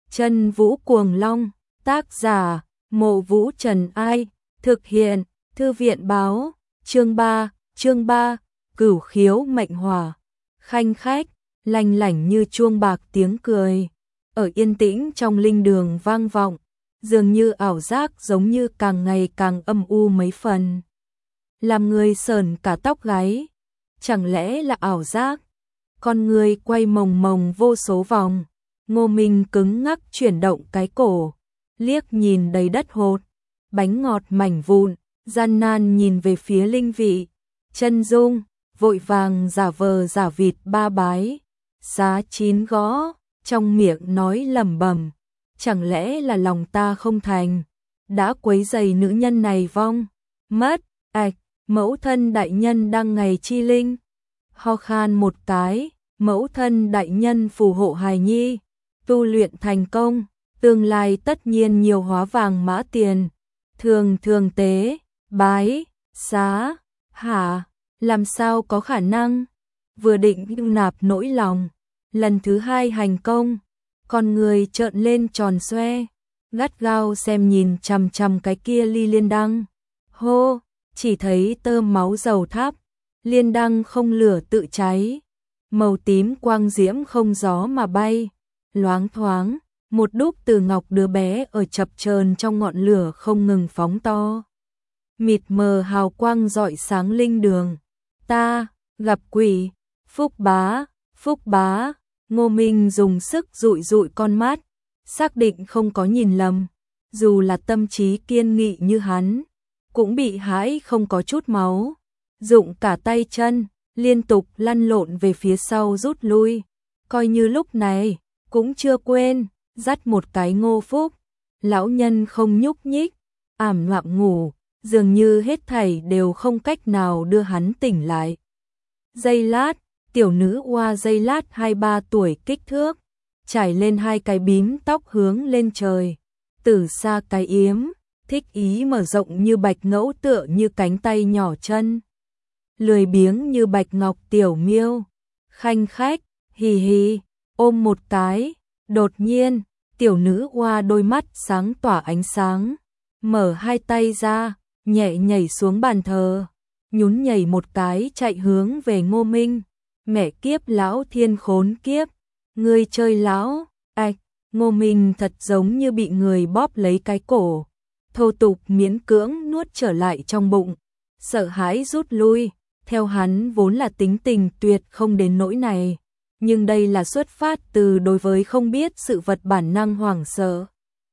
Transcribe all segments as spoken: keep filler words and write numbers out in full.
Chân Vũ Cuồng Long, tác giả, Mộ Vũ Trần Ai, thực hiện, Thư viện báo, chương ba, chương ba, Cửu Khiếu Mệnh Hỏa, khanh khách, lanh lảnh như chuông bạc tiếng cười, ở yên tĩnh trong linh đường vang vọng, dường như ảo giác giống như càng ngày càng âm u mấy phần. Làm người sởn cả tóc gáy, chẳng lẽ là ảo giác? Con người quay mồng mồng vô số vòng, Ngô Minh cứng ngắc chuyển động cái cổ, liếc nhìn đầy đất hột, bánh ngọt mảnh vụn, gian nan nhìn về phía linh vị, chân dung, vội vàng giả vờ giả vịt ba bái, xá chín gõ, trong miệng nói lẩm bẩm, chẳng lẽ là lòng ta không thành, đã quấy rầy nữ nhân này vong, mất, ạch, mẫu thân đại nhân đang ngày chi linh, ho khan một cái, mẫu thân đại nhân phù hộ hài nhi, tu luyện thành công, tương lai tất nhiên nhiều hóa vàng mã tiền, thường thường tế, bái, xá, hả, làm sao có khả năng, vừa định nạp nỗi lòng, lần thứ hai hành công, con người trợn lên tròn xoe, gắt gao xem nhìn chằm chằm cái kia ly liên đăng, hô, chỉ thấy tơ máu dầu thắp, liên đăng không lửa tự cháy, màu tím quang diễm không gió mà bay, loáng thoáng, một đúc từ ngọc đứa bé ở chập chờn trong ngọn lửa không ngừng phóng to. Mịt mờ hào quang rọi sáng linh đường, ta, gặp quỷ, Phúc bá, Phúc bá, Ngô Minh dùng sức dụi dụi con mắt, xác định không có nhìn lầm, dù là tâm trí kiên nghị như hắn, cũng bị hãi không có chút máu, dụng cả tay chân, liên tục lăn lộn về phía sau rút lui, coi như lúc này, cũng chưa quên, dắt một cái Ngô Phúc, lão nhân không nhúc nhích, ảm đạm ngủ, dường như hết thảy đều không cách nào đưa hắn tỉnh lại. Giây lát, tiểu nữ oa giây lát hai ba tuổi kích thước, trải lên hai cái bím tóc hướng lên trời, từ xa cái yếm, thích ý mở rộng như bạch ngẫu tựa như cánh tay nhỏ chân. Lười biếng như bạch ngọc tiểu miêu, khanh khách, hì hì, ôm một cái, đột nhiên, tiểu nữ oa đôi mắt sáng tỏa ánh sáng, mở hai tay ra, nhẹ nhảy xuống bàn thờ, nhún nhảy một cái chạy hướng về Ngô Minh, mẹ kiếp lão thiên khốn kiếp, ngươi chơi lão, ạch, Ngô Minh thật giống như bị người bóp lấy cái cổ, thô tục miễn cưỡng nuốt trở lại trong bụng, sợ hãi rút lui, theo hắn vốn là tính tình tuyệt không đến nỗi này, nhưng đây là xuất phát từ đối với không biết sự vật bản năng hoảng sợ.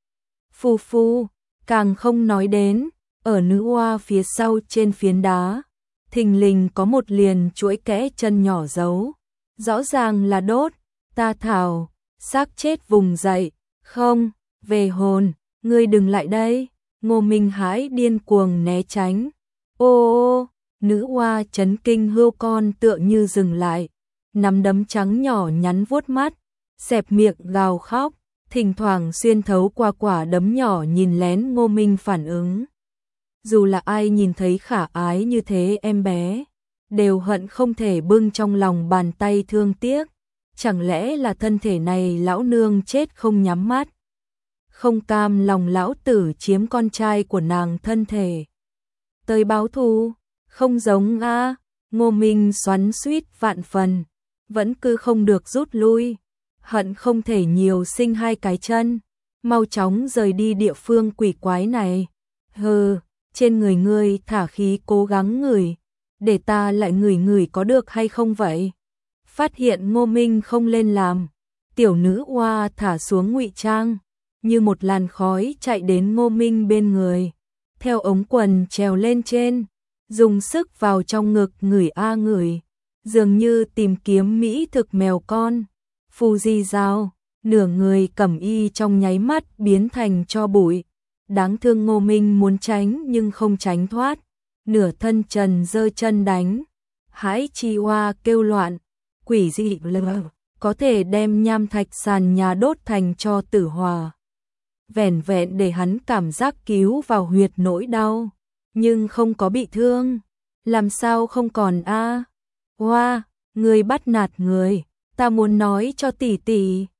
Phu phu, càng không nói đến, ở nữ oa phía sau trên phiến đá, thình lình có một liền chuỗi kẽ chân nhỏ giấu, rõ ràng là đốt, ta thảo, xác chết vùng dậy, không, về hồn, ngươi đừng lại đây, Ngô Minh hãi điên cuồng né tránh, ô ô, nữ oa chấn kinh hươu con tựa như dừng lại, nắm đấm trắng nhỏ nhắn vuốt mắt, xẹp miệng gào khóc, thỉnh thoảng xuyên thấu qua quả đấm nhỏ nhìn lén Ngô Minh phản ứng. Dù là ai nhìn thấy khả ái như thế em bé, đều hận không thể bưng trong lòng bàn tay thương tiếc, chẳng lẽ là thân thể này lão nương chết không nhắm mắt, không cam lòng lão tử chiếm con trai của nàng thân thể. Tới báo thù, không giống a, Ngô Minh xoắn xuýt vạn phần, vẫn cứ không được rút lui, hận không thể nhiều sinh hai cái chân, mau chóng rời đi địa phương quỷ quái này. Hừ, trên người ngươi thả khí cố gắng ngửi, để ta lại ngửi ngửi có được hay không vậy? Phát hiện Ngô Minh không lên làm, tiểu nữ oa thả xuống ngụy trang, như một làn khói chạy đến Ngô Minh bên người, theo ống quần trèo lên trên, dùng sức vào trong ngực ngửi a ngửi, dường như tìm kiếm mỹ thực mèo con. Phù di dao, nửa người cẩm y trong nháy mắt biến thành tro bụi. Đáng thương Ngô Minh muốn tránh nhưng không tránh thoát, nửa thân trần giơ chân đánh. Hãi chi oa kêu loạn, quỷ dị lờ, có thể đem nham thạch sàn nhà đốt thành tro tử hòa. Vẻn vẹn để hắn cảm giác cứu vào huyệt nỗi đau, nhưng không có bị thương. Làm sao không còn a? Oa, người bắt nạt người, ta muốn nói cho tỷ tỷ.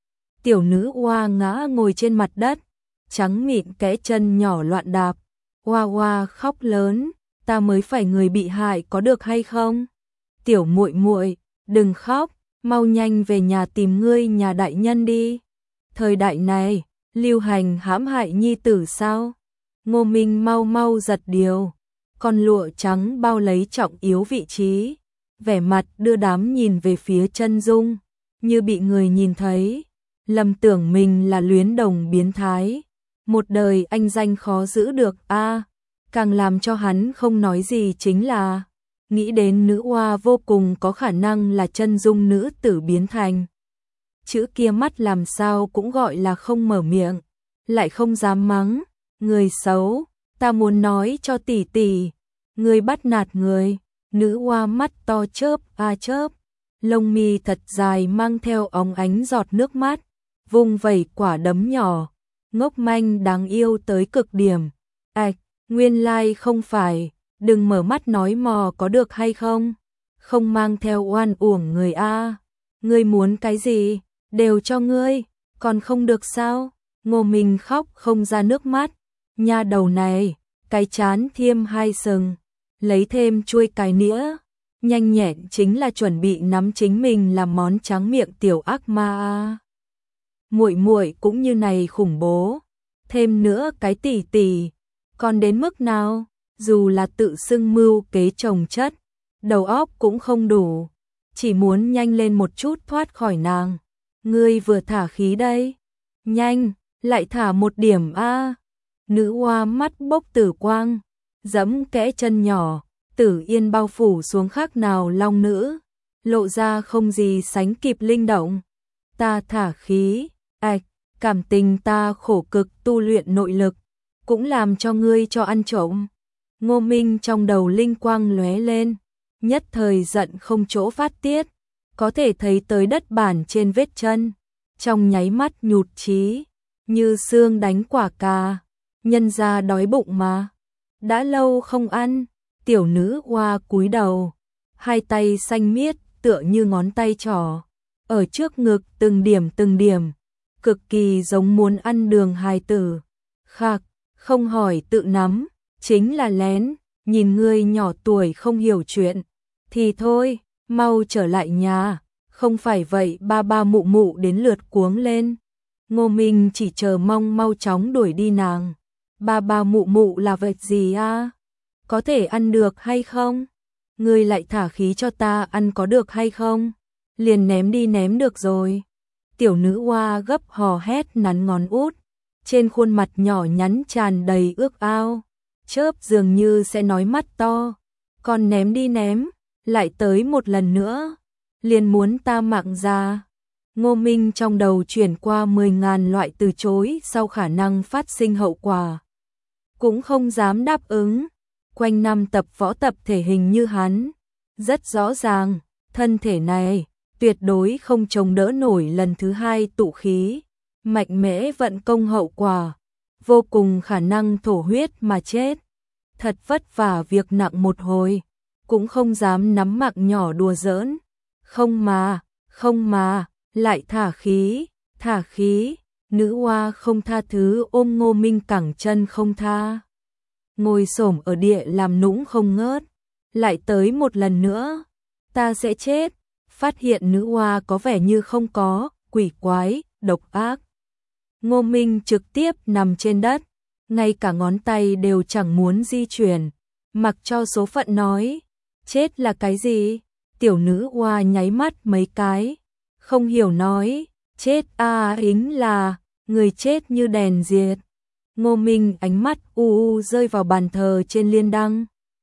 Tiểu nữ oa ngã ngồi trên mặt đất, trắng mịn kẽ chân nhỏ loạn đạp. Oa oa khóc lớn, ta mới phải người bị hại có được hay không? Tiểu muội muội, đừng khóc, mau nhanh về nhà tìm ngươi nhà đại nhân đi. Thời đại này, lưu hành hãm hại nhi tử sao? Ngô Minh mau mau giật điều, con lụa trắng bao lấy trọng yếu vị trí, vẻ mặt đưa đám nhìn về phía Chân Dung, như bị người nhìn thấy, lầm tưởng mình là luyến đồng biến thái. Một đời anh danh khó giữ được a. À, càng làm cho hắn không nói gì chính là nghĩ đến nữ oa vô cùng có khả năng là Chân Dung nữ tử biến thành. Chữ kia mắt làm sao cũng gọi là không mở miệng, lại không dám mắng, người xấu, ta muốn nói cho tỷ tỷ, người bắt nạt người. Nữ oa mắt to chớp a chớp, lông mi thật dài mang theo óng ánh giọt nước mắt, vung vẩy quả đấm nhỏ, ngốc manh đáng yêu tới cực điểm. Ảch, nguyên lai không phải, đừng mở mắt nói mò có được hay không? Không mang theo oan uổng người a. Ngươi muốn cái gì, đều cho ngươi, còn không được sao? Ngô Minh khóc không ra nước mắt, nha đầu này, cái chán thiêm hai sừng, lấy thêm chuôi cái nĩa, nhanh nhẹn chính là chuẩn bị nắm chính mình làm món tráng miệng tiểu ác ma a. Muội muội cũng như này khủng bố, thêm nữa cái tỷ tỷ, còn đến mức nào? Dù là tự xưng mưu kế chồng chất, đầu óc cũng không đủ, chỉ muốn nhanh lên một chút thoát khỏi nàng. Ngươi vừa thả khí đây, nhanh, lại thả một điểm a. Nữ oa mắt bốc tử quang, giẫm kẽ chân nhỏ, tử yên bao phủ xuống khác nào long nữ, lộ ra không gì sánh kịp linh động. Ta thả khí, ạch, cảm tình ta khổ cực tu luyện nội lực, cũng làm cho ngươi cho ăn trộm. Ngô Minh trong đầu linh quang lóe lên, nhất thời giận không chỗ phát tiết, có thể thấy tới đất bản trên vết chân, trong nháy mắt nhụt chí, như xương đánh quả cà, nhân ra đói bụng mà, đã lâu không ăn. Tiểu nữ oa cúi đầu, hai tay xanh miết tựa như ngón tay trỏ, ở trước ngực từng điểm từng điểm, cực kỳ giống muốn ăn đường hài tử. Khạc, không hỏi tự nắm, chính là lén, nhìn ngươi nhỏ tuổi không hiểu chuyện, thì thôi, mau trở lại nhà, không phải vậy ba ba mụ mụ đến lượt cuống lên. Ngô Minh chỉ chờ mong mau chóng đuổi đi nàng. Ba ba mụ mụ là vật gì a? Có thể ăn được hay không? Ngươi lại thả khí cho ta ăn có được hay không? Liền ném đi ném được rồi. Tiểu nữ oa gấp hò hét nắn ngón út, trên khuôn mặt nhỏ nhắn tràn đầy ước ao, chớp dường như sẽ nói mắt to. Còn ném đi ném, lại tới một lần nữa, liền muốn ta mạng ra. Ngô Minh trong đầu chuyển qua mười ngàn loại từ chối sau khả năng phát sinh hậu quả, cũng không dám đáp ứng. Quanh năm tập võ tập thể hình như hắn, rất rõ ràng, thân thể này tuyệt đối không chống đỡ nổi lần thứ hai tụ khí, mạnh mẽ vận công hậu quả, vô cùng khả năng thổ huyết mà chết. Thật vất vả việc nặng một hồi, cũng không dám nắm mạng nhỏ đùa giỡn. Không mà, không mà, lại thả khí, thả khí. Nữ oa không tha thứ ôm Ngô Minh cẳng chân không tha, ngồi xổm ở địa làm nũng không ngớt. Lại tới một lần nữa, ta sẽ chết. Phát hiện nữ oa có vẻ như không có, quỷ quái, độc ác. Ngô Minh trực tiếp nằm trên đất, ngay cả ngón tay đều chẳng muốn di chuyển, mặc cho số phận nói. Chết là cái gì? Tiểu nữ oa nháy mắt mấy cái, không hiểu nói. Chết a à, ính là người chết như đèn diệt. Ngô Minh ánh mắt u u rơi vào bàn thờ trên liên đăng,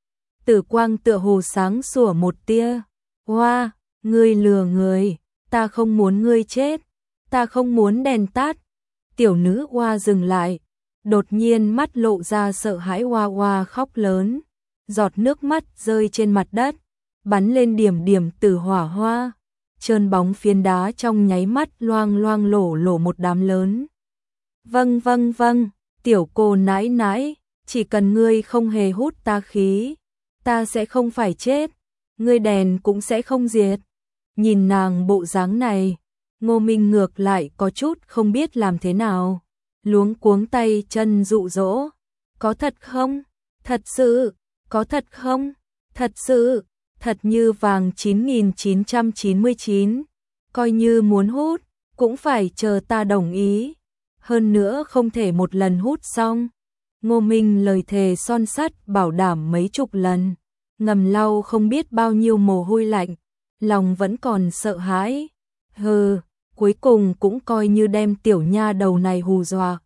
tử quang tựa hồ sáng sủa một tia. Hoa, ngươi lừa người, ta không muốn ngươi chết, ta không muốn đèn tắt. Tiểu nữ oa dừng lại, đột nhiên mắt lộ ra sợ hãi, oa oa khóc lớn, giọt nước mắt rơi trên mặt đất, bắn lên điểm điểm tử hỏa hoa. Trơn bóng phiến đá trong nháy mắt loang loang lổ lổ một đám lớn. Vâng vâng vâng, tiểu cô nãi nãi, chỉ cần ngươi không hề hút ta khí, ta sẽ không phải chết, ngươi đèn cũng sẽ không diệt. Nhìn nàng bộ dáng này, Ngô Minh ngược lại có chút không biết làm thế nào, luống cuống tay chân dụ dỗ. Có thật không? Thật sự? Có thật không? Thật sự? Thật như vàng chín nghìn chín trăm chín mươi chín. Coi như muốn hút, cũng phải chờ ta đồng ý. Hơn nữa không thể một lần hút xong. Ngô Minh lời thề son sắt bảo đảm mấy chục lần. Ngầm lau không biết bao nhiêu mồ hôi lạnh. Lòng vẫn còn sợ hãi. Hừ, cuối cùng cũng coi như đem tiểu nha đầu này hù dọa.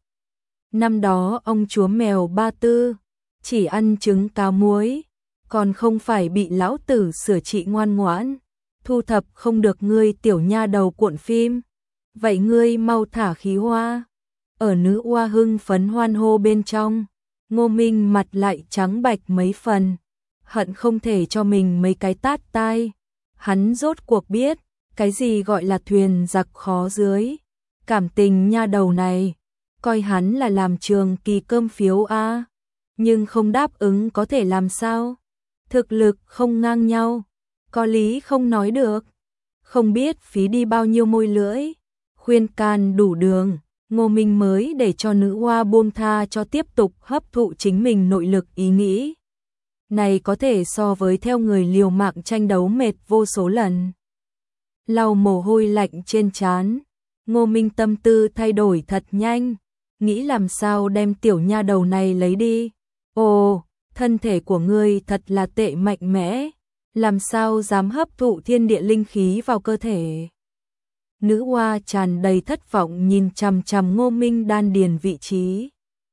Năm đó ông chúa mèo Ba Tư chỉ ăn trứng cá muối, còn không phải bị lão tử sửa trị ngoan ngoãn, thu thập không được ngươi tiểu nha đầu cuộn phim. Vậy ngươi mau thả khí hoa. Ở nữ oa hưng phấn hoan hô bên trong, Ngô Minh mặt lại trắng bạch mấy phần, hận không thể cho mình mấy cái tát tai. Hắn rốt cuộc biết, cái gì gọi là thuyền giặc khó dưới. Cảm tình nha đầu này, coi hắn là làm trường kỳ cơm phiếu a, nhưng không đáp ứng có thể làm sao? Thực lực không ngang nhau, có lý không nói được. Không biết phí đi bao nhiêu môi lưỡi, khuyên can đủ đường, Ngô Minh mới để cho nữ hoa buông tha cho tiếp tục hấp thụ chính mình nội lực ý nghĩ. Này có thể so với theo người liều mạng tranh đấu mệt vô số lần. Lau mồ hôi lạnh trên trán, Ngô Minh tâm tư thay đổi thật nhanh, nghĩ làm sao đem tiểu nha đầu này lấy đi. Ồ, thân thể của ngươi thật là tệ mạnh mẽ, làm sao dám hấp thụ thiên địa linh khí vào cơ thể. Nữ hoa tràn đầy thất vọng nhìn chằm chằm Ngô Minh đan điền vị trí.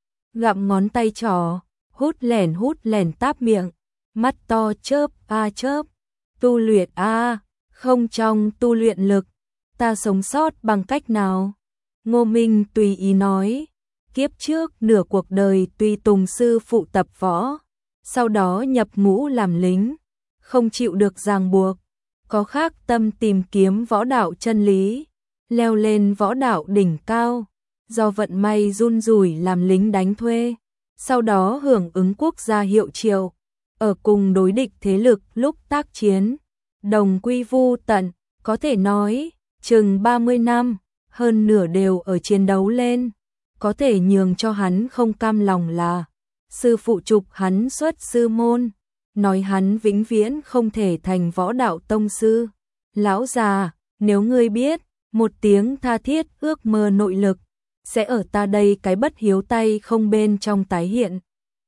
Gặm ngón tay trỏ, hút lẻn hút lẻn táp miệng, mắt to chớp a chớp. Tu luyện a, không trong tu luyện lực, ta sống sót bằng cách nào? Ngô Minh tùy ý nói, kiếp trước nửa cuộc đời tùy tùng sư phụ tập võ, sau đó nhập ngũ làm lính, không chịu được ràng buộc, có khác tâm tìm kiếm võ đạo chân lý, leo lên võ đạo đỉnh cao, do vận may run rủi làm lính đánh thuê, sau đó hưởng ứng quốc gia hiệu triệu, ở cùng đối địch thế lực lúc tác chiến, đồng quy vu tận, có thể nói, chừng ba mươi năm, hơn nửa đều ở chiến đấu lên, có thể nhường cho hắn không cam lòng là sư phụ trục hắn xuất sư môn, nói hắn vĩnh viễn không thể thành võ đạo tông sư. Lão già, nếu ngươi biết, một tiếng tha thiết ước mơ nội lực, sẽ ở ta đây cái bất hiếu tay không bên trong tái hiện.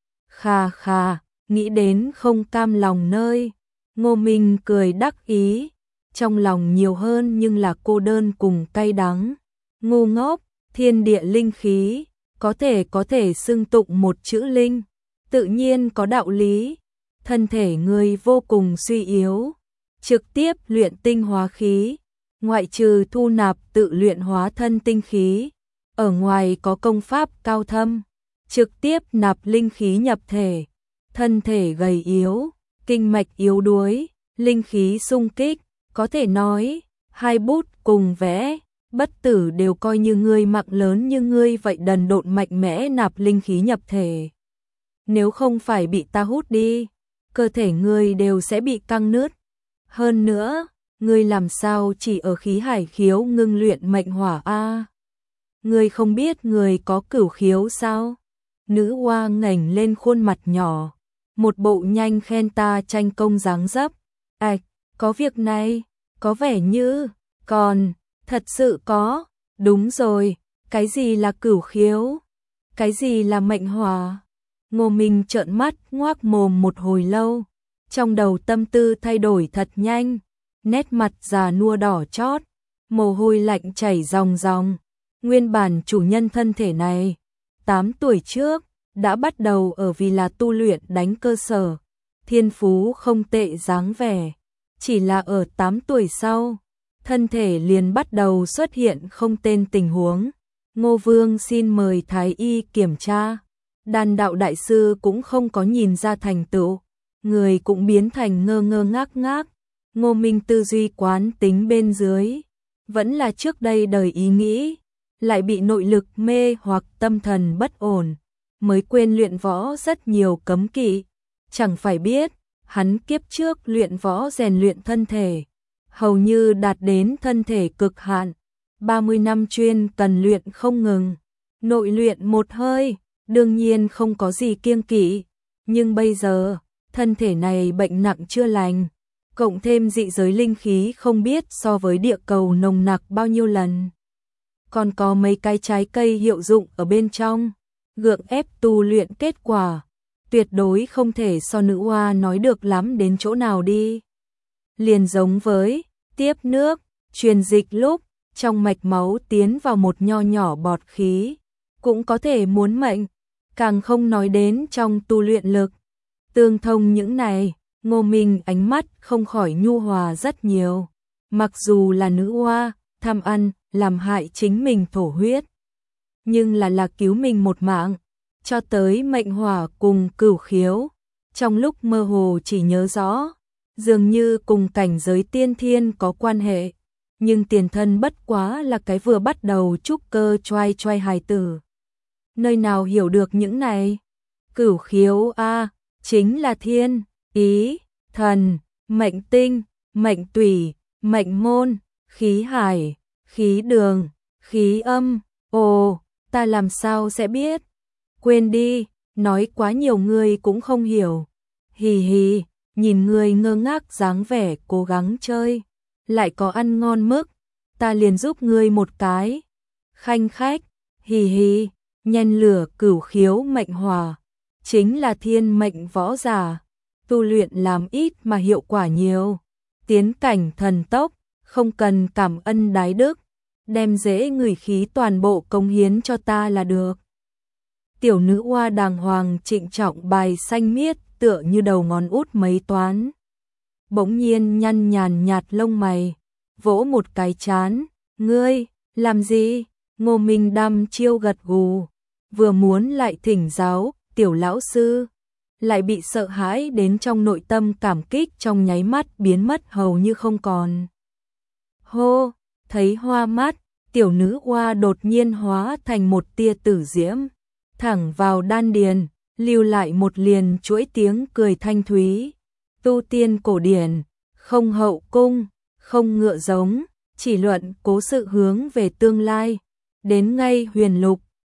Khà khà, nghĩ đến không cam lòng nơi, Ngô Minh cười đắc ý, trong lòng nhiều hơn nhưng là cô đơn cùng cay đắng. Ngu ngốc, thiên địa linh khí, có thể có thể xưng tụng một chữ linh, tự nhiên có đạo lý. Thân thể ngươi vô cùng suy yếu, trực tiếp luyện tinh hóa khí, ngoại trừ thu nạp tự luyện hóa thân tinh khí, ở ngoài có công pháp cao thâm, trực tiếp nạp linh khí nhập thể, thân thể gầy yếu, kinh mạch yếu đuối, linh khí xung kích, có thể nói, hai bút cùng vẽ, bất tử đều coi như ngươi mạng lớn như ngươi vậy đần độn mạnh mẽ nạp linh khí nhập thể. Nếu không phải bị ta hút đi, cơ thể ngươi đều sẽ bị căng nứt. Hơn nữa, ngươi làm sao chỉ ở khí hải khiếu ngưng luyện mệnh hỏa a? Ngươi không biết ngươi có cửu khiếu sao? Nữ hoa ngẩng lên khuôn mặt nhỏ, một bộ nhanh khen ta tranh công dáng dấp. Ảch, có việc này, có vẻ như, còn, thật sự có, đúng rồi, cái gì là cửu khiếu? Cái gì là mệnh hỏa? Ngô Minh trợn mắt ngoác mồm một hồi lâu, trong đầu tâm tư thay đổi thật nhanh, nét mặt già nua đỏ chót, mồ hôi lạnh chảy ròng ròng. Nguyên bản chủ nhân thân thể này, tám tuổi trước, đã bắt đầu ở vì là tu luyện đánh cơ sở, thiên phú không tệ dáng vẻ, chỉ là ở tám tuổi sau, thân thể liền bắt đầu xuất hiện không tên tình huống. Ngô Vương xin mời Thái Y kiểm tra. Đan đạo đại sư cũng không có nhìn ra thành tựu, người cũng biến thành ngơ ngơ ngác ngác. Ngô Minh tư duy quán tính bên dưới, vẫn là trước đây đời ý nghĩ, lại bị nội lực mê hoặc tâm thần bất ổn, mới quên luyện võ rất nhiều cấm kỵ. Chẳng phải biết, hắn kiếp trước luyện võ rèn luyện thân thể, hầu như đạt đến thân thể cực hạn, ba mươi năm chuyên cần luyện không ngừng, nội luyện một hơi, đương nhiên không có gì kiêng kỵ, nhưng bây giờ, thân thể này bệnh nặng chưa lành, cộng thêm dị giới linh khí không biết so với địa cầu nồng nặc bao nhiêu lần. Còn có mấy cái trái cây hiệu dụng ở bên trong, gượng ép tu luyện kết quả, tuyệt đối không thể so nữ oa nói được lắm đến chỗ nào đi. Liền giống với, tiếp nước, truyền dịch lúc, trong mạch máu tiến vào một nho nhỏ bọt khí, cũng có thể muốn mệnh, càng không nói đến trong tu luyện lực. Tương thông những này, Ngô Minh ánh mắt không khỏi nhu hòa rất nhiều. Mặc dù là nữ oa, tham ăn, làm hại chính mình thổ huyết, nhưng là là cứu mình một mạng, cho tới mệnh hỏa cùng cửu khiếu. Trong lúc mơ hồ chỉ nhớ rõ, dường như cùng cảnh giới tiên thiên có quan hệ, nhưng tiền thân bất quá là cái vừa bắt đầu trúc cơ choai choai hài tử. Nơi nào hiểu được những này? Cửu khiếu a, chính là thiên, ý, thần, mệnh tinh, mệnh tủy, mệnh môn, khí hải, khí đường, khí âm. Ồ, ta làm sao sẽ biết? Quên đi, nói quá nhiều người cũng không hiểu. Hì hì, nhìn người ngơ ngác dáng vẻ cố gắng chơi, lại có ăn ngon mức, ta liền giúp ngươi một cái. Khanh khách, hì hì, nhen lửa cửu khiếu mệnh hỏa, chính là thiên mệnh võ giả, tu luyện làm ít mà hiệu quả nhiều, tiến cảnh thần tốc, không cần cảm ân đái đức, đem dễ người khí toàn bộ cống hiến cho ta là được. Tiểu nữ oa đàng hoàng trịnh trọng bài xanh miết tựa như đầu ngón út mấy toán. Bỗng nhiên nhăn nhàn nhạt lông mày, vỗ một cái chán, ngươi, làm gì? Ngô Minh đăm chiêu gật gù, vừa muốn lại thỉnh giáo, tiểu lão sư, lại bị sợ hãi đến trong nội tâm cảm kích trong nháy mắt biến mất hầu như không còn. Hô, thấy hoa mắt, tiểu nữ oa đột nhiên hóa thành một tia tử diễm, thẳng vào đan điền, lưu lại một liền chuỗi tiếng cười thanh thúy. Tu tiên cổ điển, không hậu cung, không ngựa giống, chỉ luận cố sự hướng về tương lai, đến ngay huyền lục,